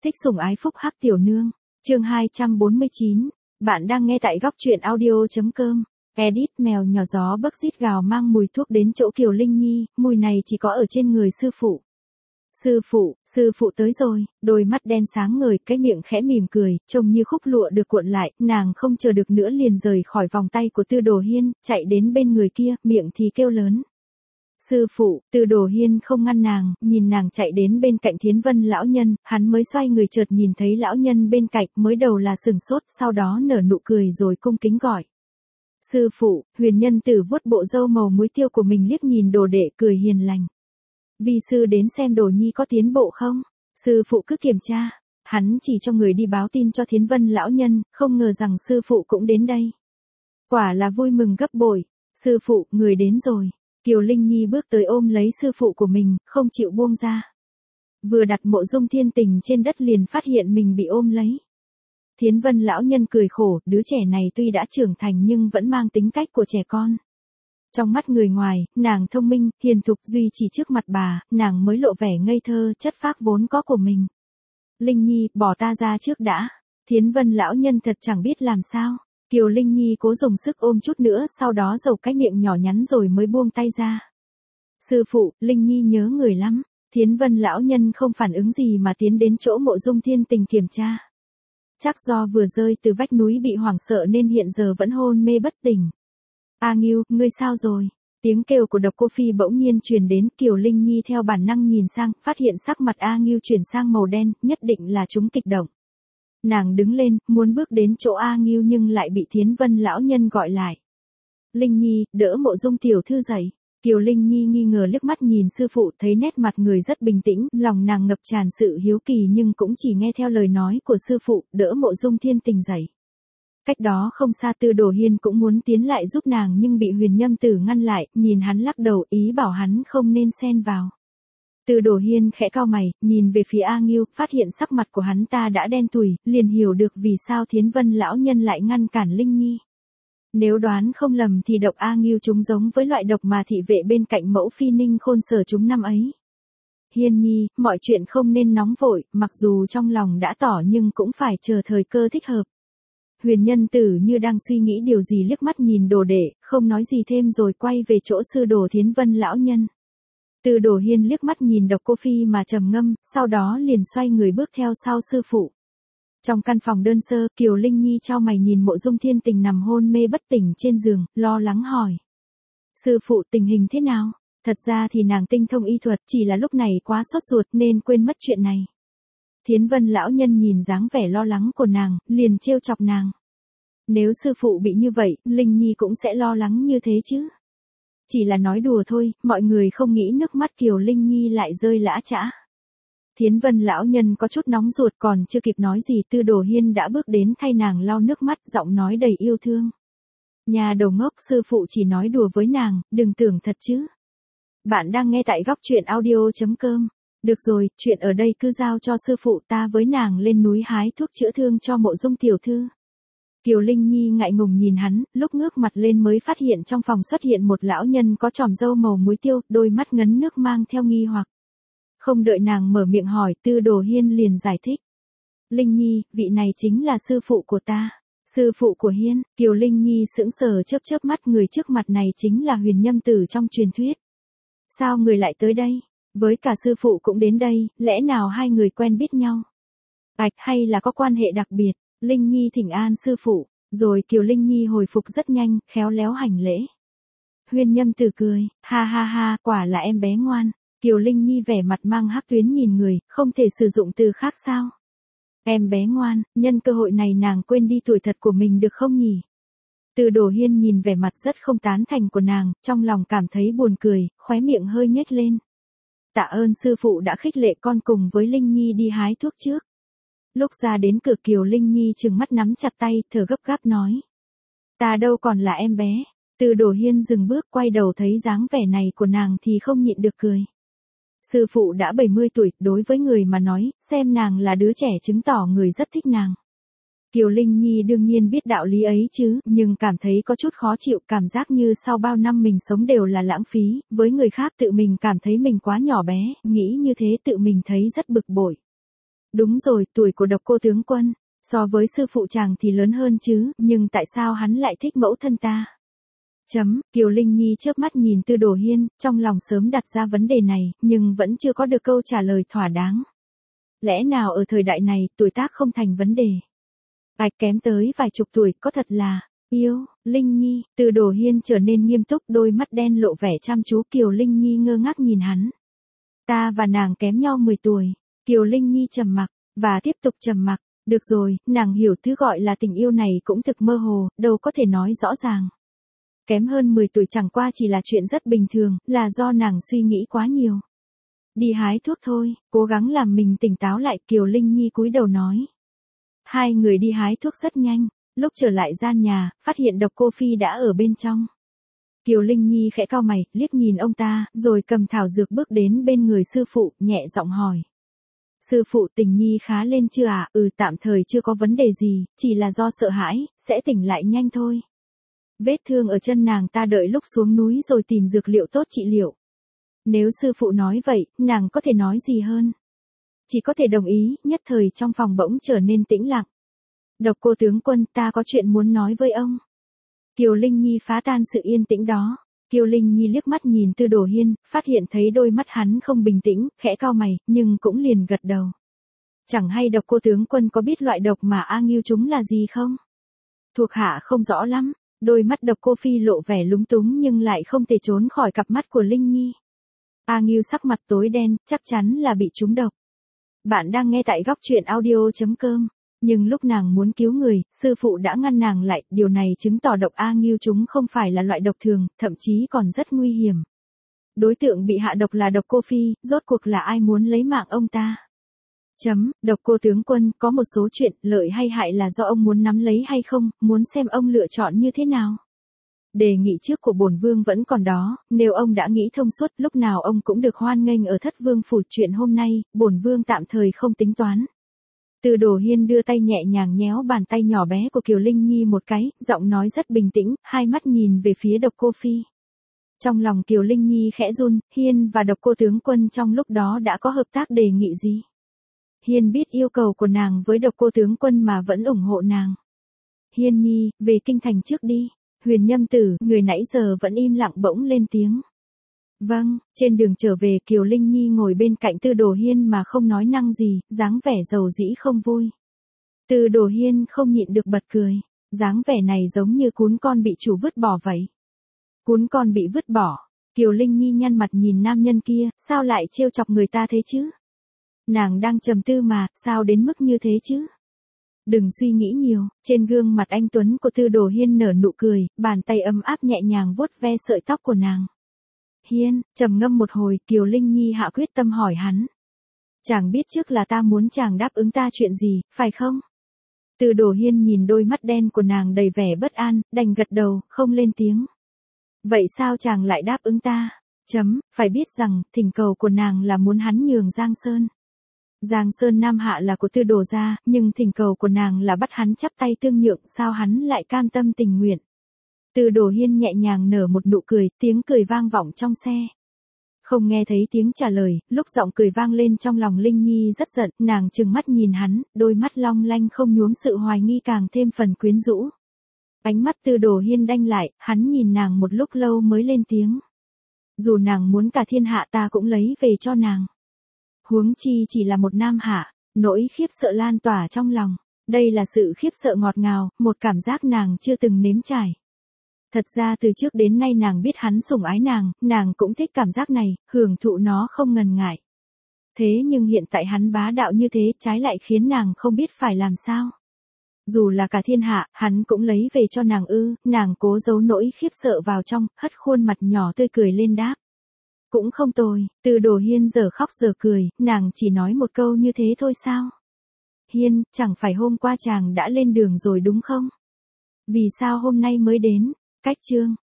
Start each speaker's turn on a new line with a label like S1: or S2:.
S1: Thích sủng ái phúc hắc tiểu nương. Chương 249. Bạn đang nghe tại góc truyện audio.com. Edit mèo nhỏ gió bấc rít gào mang mùi thuốc đến chỗ Kiều Linh Nhi, mùi này chỉ có ở trên người sư phụ. Sư phụ tới rồi, đôi mắt đen sáng ngời, cái miệng khẽ mỉm cười, trông như khúc lụa được cuộn lại, nàng không chờ được nữa liền rời khỏi vòng tay của Tư Đồ Hiên, chạy đến bên người kia, miệng thì kêu lớn. Sư phụ, Tư Đồ Hiên không ngăn nàng, nhìn nàng chạy đến bên cạnh Thiến Vân lão nhân, hắn mới xoay người chợt nhìn thấy lão nhân bên cạnh, mới đầu là sừng sốt, sau đó nở nụ cười rồi cung kính gọi. Sư phụ, Huyền Nhân Tử vuốt bộ râu màu muối tiêu của mình liếc nhìn đồ đệ cười hiền lành. Vi sư đến xem Đồ Nhi có tiến bộ không? Sư phụ cứ kiểm tra. Hắn chỉ cho người đi báo tin cho Thiến Vân lão nhân, không ngờ rằng sư phụ cũng đến đây. Quả là vui mừng gấp bội. Sư phụ, người đến rồi. Kiều Linh Nhi bước tới ôm lấy sư phụ của mình, không chịu buông ra. Vừa đặt Mộ Dung Thiên Tình trên đất liền phát hiện mình bị ôm lấy. Thiến Vân lão nhân cười khổ, đứa trẻ này tuy đã trưởng thành nhưng vẫn mang tính cách của trẻ con. Trong mắt người ngoài, nàng thông minh, hiền thục duy chỉ trước mặt bà, nàng mới lộ vẻ ngây thơ, chất phác vốn có của mình. Linh Nhi, bỏ ta ra trước đã. Thiến Vân lão nhân thật chẳng biết làm sao. Kiều Linh Nhi cố dùng sức ôm chút nữa, sau đó dầu cái miệng nhỏ nhắn rồi mới buông tay ra. Sư phụ, Linh Nhi nhớ người lắm. Thiến Vân lão nhân không phản ứng gì mà tiến đến chỗ Mộ Dung Thiên Tình kiểm tra. Chắc do vừa rơi từ vách núi bị hoảng sợ nên hiện giờ vẫn hôn mê bất tỉnh. A Nghiêu, ngươi sao rồi? Tiếng kêu của Độc Cô Phi bỗng nhiên truyền đến, Kiều Linh Nhi theo bản năng nhìn sang, phát hiện sắc mặt A Nghiêu chuyển sang màu đen, nhất định là chúng kịch động. Nàng đứng lên, muốn bước đến chỗ A Nghiêu nhưng lại bị Thiến Vân lão nhân gọi lại. Linh Nhi, đỡ Mộ Dung tiểu thư dậy. Kiều Linh Nhi nghi ngờ liếc mắt nhìn sư phụ, thấy nét mặt người rất bình tĩnh, lòng nàng ngập tràn sự hiếu kỳ nhưng cũng chỉ nghe theo lời nói của sư phụ, đỡ Mộ Dung Thiên Tình dậy. Cách đó không xa Tư Đồ Hiên cũng muốn tiến lại giúp nàng nhưng bị Huyền Nhâm Tử ngăn lại, nhìn hắn lắc đầu ý bảo hắn không nên xen vào. Tư Đồ Hiên khẽ cau mày, nhìn về phía A Nghiêu, phát hiện sắc mặt của hắn ta đã đen tủi, liền hiểu được vì sao Thiến Vân lão nhân lại ngăn cản Linh Nhi. Nếu đoán không lầm thì độc A Nghiêu chúng giống với loại độc mà thị vệ bên cạnh Mẫu Phi Ninh Khôn sở chúng năm ấy. Hiên Nhi, mọi chuyện không nên nóng vội, mặc dù trong lòng đã tỏ nhưng cũng phải chờ thời cơ thích hợp. Huyền Nhân Tử như đang suy nghĩ điều gì liếc mắt nhìn đồ đệ, không nói gì thêm rồi quay về chỗ sư đồ Thiến Vân lão nhân. Tư Đồ Hiên liếc mắt nhìn Độc Cô Phi mà trầm ngâm, sau đó liền xoay người bước theo sau sư phụ. Trong căn phòng đơn sơ, Kiều Linh Nhi chau mày nhìn Mộ Dung Thiên Tình nằm hôn mê bất tỉnh trên giường, lo lắng hỏi. Sư phụ, tình hình thế nào? Thật ra thì nàng tinh thông y thuật, chỉ là lúc này quá sốt ruột nên quên mất chuyện này. Thiến Vân lão nhân nhìn dáng vẻ lo lắng của nàng, liền trêu chọc nàng. Nếu sư phụ bị như vậy, Linh Nhi cũng sẽ lo lắng như thế chứ. Chỉ là nói đùa thôi, mọi người không nghĩ nước mắt Kiều Linh Nhi lại rơi lã chã. Thiến Vân lão nhân có chút nóng ruột, còn chưa kịp nói gì Tư Đồ Hiên đã bước đến thay nàng lau nước mắt, giọng nói đầy yêu thương. Nhà đầu ngốc, sư phụ chỉ nói đùa với nàng, đừng tưởng thật chứ. Bạn đang nghe tại góc truyện audio.com. Được rồi, chuyện ở đây cứ giao cho sư phụ, ta với nàng lên núi hái thuốc chữa thương cho Mộ Dung tiểu thư. Kiều Linh Nhi ngại ngùng nhìn hắn, lúc ngước mặt lên mới phát hiện trong phòng xuất hiện một lão nhân có chòm râu màu muối tiêu, đôi mắt ngấn nước mang theo nghi hoặc. Không đợi nàng mở miệng hỏi, Tư Đồ Hiên liền giải thích. Linh Nhi, vị này chính là sư phụ của ta. Sư phụ của Hiên. Kiều Linh Nhi sững sờ chớp mắt, người trước mặt này chính là Huyền Nhâm Tử trong truyền thuyết. Sao người lại tới đây? Với cả sư phụ cũng đến đây, lẽ nào hai người quen biết nhau? Hay là có quan hệ đặc biệt? Linh Nhi thỉnh an sư phụ, rồi Kiều Linh Nhi hồi phục rất nhanh, khéo léo hành lễ. Huyền Nhâm Tử cười, ha ha ha, quả là em bé ngoan. Kiều Linh Nhi vẻ mặt mang hắc tuyến nhìn người, không thể sử dụng từ khác sao? Em bé ngoan, nhân cơ hội này nàng quên đi tuổi thật của mình được không nhỉ? Tư Đồ Hiên nhìn vẻ mặt rất không tán thành của nàng, trong lòng cảm thấy buồn cười, khóe miệng hơi nhếch lên. Tạ ơn sư phụ đã khích lệ con cùng với Linh Nhi đi hái thuốc trước. Lúc ra đến cửa Kiều Linh Nhi trừng mắt nắm chặt tay, thở gấp gáp nói. Ta đâu còn là em bé. Tư Đồ Hiên dừng bước quay đầu thấy dáng vẻ này của nàng thì không nhịn được cười. Sư phụ đã 70 tuổi, đối với người mà nói, xem nàng là đứa trẻ chứng tỏ người rất thích nàng. Kiều Linh Nhi đương nhiên biết đạo lý ấy chứ, nhưng cảm thấy có chút khó chịu, cảm giác như sau bao năm mình sống đều là lãng phí, với người khác tự mình cảm thấy mình quá nhỏ bé, nghĩ như thế tự mình thấy rất bực bội. Đúng rồi, tuổi của Độc Cô tướng quân, so với sư phụ chàng thì lớn hơn chứ, nhưng tại sao hắn lại thích mẫu thân ta? Kiều Linh Nhi chớp mắt nhìn Tư Đồ Hiên, trong lòng sớm đặt ra vấn đề này, nhưng vẫn chưa có được câu trả lời thỏa đáng. Lẽ nào ở thời đại này, tuổi tác không thành vấn đề? Kém tới vài chục tuổi, có thật là yêu, Linh Nhi. Tư Đồ Hiên trở nên nghiêm túc, đôi mắt đen lộ vẻ chăm chú. Kiều Linh Nhi ngơ ngác nhìn hắn. Ta và nàng kém nhau 10 tuổi. Kiều Linh Nhi trầm mặc, và tiếp tục trầm mặc. Được rồi, nàng hiểu thứ gọi là tình yêu này cũng thực mơ hồ, đâu có thể nói rõ ràng. Kém hơn 10 tuổi chẳng qua chỉ là chuyện rất bình thường, là do nàng suy nghĩ quá nhiều. Đi hái thuốc thôi, cố gắng làm mình tỉnh táo lại. Kiều Linh Nhi cúi đầu nói. Hai người đi hái thuốc rất nhanh, lúc trở lại gian nhà, phát hiện Độc Cô Phi đã ở bên trong. Kiều Linh Nhi khẽ cau mày, liếc nhìn ông ta, rồi cầm thảo dược bước đến bên người sư phụ, nhẹ giọng hỏi. Sư phụ, Tình Nhi khá lên chưa ạ? Tạm thời chưa có vấn đề gì, chỉ là do sợ hãi, sẽ tỉnh lại nhanh thôi. Vết thương ở chân nàng ta đợi lúc xuống núi rồi tìm dược liệu tốt trị liệu. Nếu sư phụ nói vậy, nàng có thể nói gì hơn? Chỉ có thể đồng ý. Nhất thời trong phòng bỗng trở nên tĩnh lặng. Độc Cô tướng quân, ta có chuyện muốn nói với ông. Kiều Linh Nhi phá tan sự yên tĩnh đó. Kiều Linh Nhi liếc mắt nhìn Tư Đồ Hiên, phát hiện thấy đôi mắt hắn không bình tĩnh, khẽ cau mày, nhưng cũng liền gật đầu. Chẳng hay Độc Cô tướng quân có biết loại độc mà A Ngưu chúng là gì không? Thuộc hạ không rõ lắm. Đôi mắt Độc Cô Phi lộ vẻ lúng túng nhưng lại không thể trốn khỏi cặp mắt của Linh Nhi. A Ngưu sắc mặt tối đen, chắc chắn là bị trúng độc. Bạn đang nghe tại góc truyện audio.com. Nhưng lúc nàng muốn cứu người, sư phụ đã ngăn nàng lại, điều này chứng tỏ độc A Ngưu chúng không phải là loại độc thường, thậm chí còn rất nguy hiểm. Đối tượng bị hạ độc là Độc Cô Phi, rốt cuộc là ai muốn lấy mạng ông ta? Độc Cô tướng quân, có một số chuyện, lợi hay hại là do ông muốn nắm lấy hay không, muốn xem ông lựa chọn như thế nào. Đề nghị trước của bổn vương vẫn còn đó, nếu ông đã nghĩ thông suốt, lúc nào ông cũng được hoan nghênh ở Thất Vương phủ. Chuyện hôm nay, bổn vương tạm thời không tính toán. Tư Đồ Hiên đưa tay nhẹ nhàng nhéo bàn tay nhỏ bé của Kiều Linh Nhi một cái, giọng nói rất bình tĩnh, hai mắt nhìn về phía Độc Cô Phi. Trong lòng Kiều Linh Nhi khẽ run, Hiên và Độc Cô tướng quân trong lúc đó đã có hợp tác đề nghị gì? Hiên biết yêu cầu của nàng với Độc Cô tướng quân mà vẫn ủng hộ nàng. Hiên Nhi, về kinh thành trước đi. Huyền Nhâm Tử, người nãy giờ vẫn im lặng bỗng lên tiếng. Vâng. Trên đường trở về, Kiều Linh Nhi ngồi bên cạnh Tư Đồ Hiên mà không nói năng gì, dáng vẻ dầu dĩ không vui. Tư Đồ Hiên không nhịn được bật cười. Dáng vẻ này giống như cún con bị chủ vứt bỏ vậy. Cún con bị vứt bỏ. Kiều Linh Nhi nhăn mặt nhìn nam nhân kia, sao lại trêu chọc người ta thế chứ? Nàng đang trầm tư mà, sao đến mức như thế chứ? Đừng suy nghĩ nhiều. Trên gương mặt anh tuấn của Tư Đồ Hiên nở nụ cười, bàn tay ấm áp nhẹ nhàng vuốt ve sợi tóc của nàng. Hiên, trầm ngâm một hồi, Kiều Linh Nhi hạ quyết tâm hỏi hắn. Chàng biết trước là ta muốn chàng đáp ứng ta chuyện gì, phải không? Tư Đồ Hiên nhìn đôi mắt đen của nàng đầy vẻ bất an, đành gật đầu, không lên tiếng. Vậy sao chàng lại đáp ứng ta? Phải biết rằng, thỉnh cầu của nàng là muốn hắn nhường Giang Sơn. Giang Sơn Nam Hạ là của Tư Đồ gia, nhưng thỉnh cầu của nàng là bắt hắn chắp tay tương nhượng, sao hắn lại cam tâm tình nguyện? Tư Đồ Hiên nhẹ nhàng nở một nụ cười, tiếng cười vang vọng trong xe. Không nghe thấy tiếng trả lời, lúc giọng cười vang lên trong lòng Linh Nhi rất giận, nàng trừng mắt nhìn hắn, đôi mắt long lanh không nhuốm sự hoài nghi càng thêm phần quyến rũ. Ánh mắt Tư Đồ Hiên đanh lại, hắn nhìn nàng một lúc lâu mới lên tiếng. Dù nàng muốn cả thiên hạ ta cũng lấy về cho nàng. Huống chi chỉ là một nam hạ, nỗi khiếp sợ lan tỏa trong lòng. Đây là sự khiếp sợ ngọt ngào, một cảm giác nàng chưa từng nếm trải. Thật ra từ trước đến nay nàng biết hắn sủng ái nàng cũng thích cảm giác này, hưởng thụ nó không ngần ngại. Thế nhưng hiện tại hắn bá đạo như thế, trái lại khiến nàng không biết phải làm sao. Dù là cả thiên hạ, hắn cũng lấy về cho nàng ư? Nàng cố giấu nỗi khiếp sợ vào trong, hất khuôn mặt nhỏ tươi cười lên đáp. Cũng không tồi. Tư Đồ Hiên giờ khóc giờ cười, nàng chỉ nói một câu như thế thôi sao? Hiên, chẳng phải hôm qua chàng đã lên đường rồi đúng không? Vì sao hôm nay mới đến? Cách chương